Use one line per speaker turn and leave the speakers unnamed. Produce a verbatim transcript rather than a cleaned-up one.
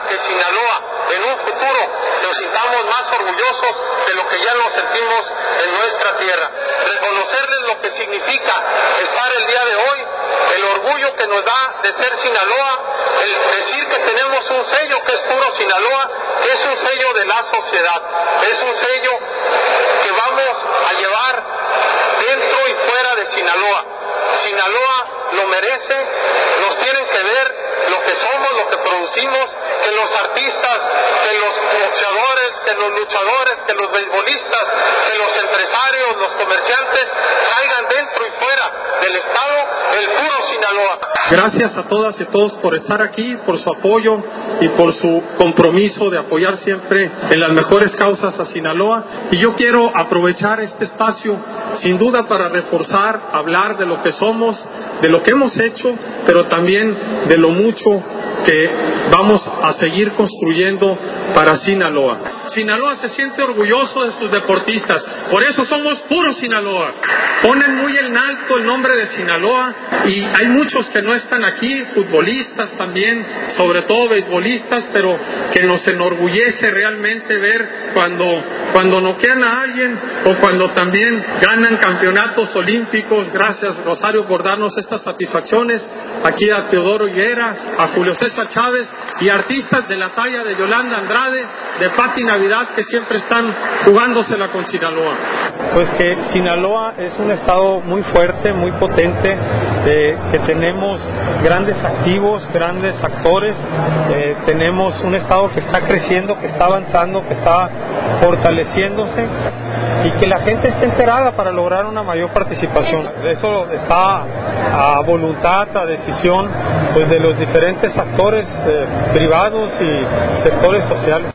que Sinaloa en un futuro nos sintamos más orgullosos de lo que ya nos sentimos en nuestra tierra. Reconocerles lo que significa estar el día de hoy, el orgullo que nos da de ser Sinaloa, el decir que tenemos un sello que es puro Sinaloa, que es un sello de la sociedad, es un sello que vamos a llevar dentro y fuera de Sinaloa. Sinaloa lo merece, nos tienen que ver lo que somos, lo que producimos, que los artistas, que los boxeadores, que los luchadores, que los beisbolistas, que los empresarios, los comerciantes traigan dentro y fuera del estado el puro Sinaloa.
Gracias a todas y todos por estar aquí, por su apoyo y por su compromiso de apoyar siempre en las mejores causas a Sinaloa. Y yo quiero aprovechar este espacio sin duda para reforzar, hablar de lo que somos, de lo que hemos hecho, pero también de lo mucho que vamos a seguir construyendo para Sinaloa. Sinaloa se siente orgulloso de sus deportistas, por eso somos puros Sinaloa. Ponen muy en alto el nombre de Sinaloa y hay muchos que no están aquí, futbolistas también, sobre todo beisbolistas, pero que nos enorgullece realmente ver cuando, cuando noquean a alguien o cuando también ganan campeonatos olímpicos. Gracias, Rosario, por darnos estas satisfacciones. Aquí a Teodoro Higuera, a Julio César Chávez y artistas de la talla de Yolanda Andrade, de Pati Navidad, que siempre están jugándosela con Sinaloa.
Pues que Sinaloa es un estado muy fuerte, muy potente, eh, que tenemos grandes activos, grandes actores, eh, tenemos un estado que está creciendo, que está avanzando, que está fortaleciéndose y que la gente esté enterada para lograr una mayor participación. Eso está a voluntad, a decisión pues de los diferentes actores eh, privados y sectores sociales.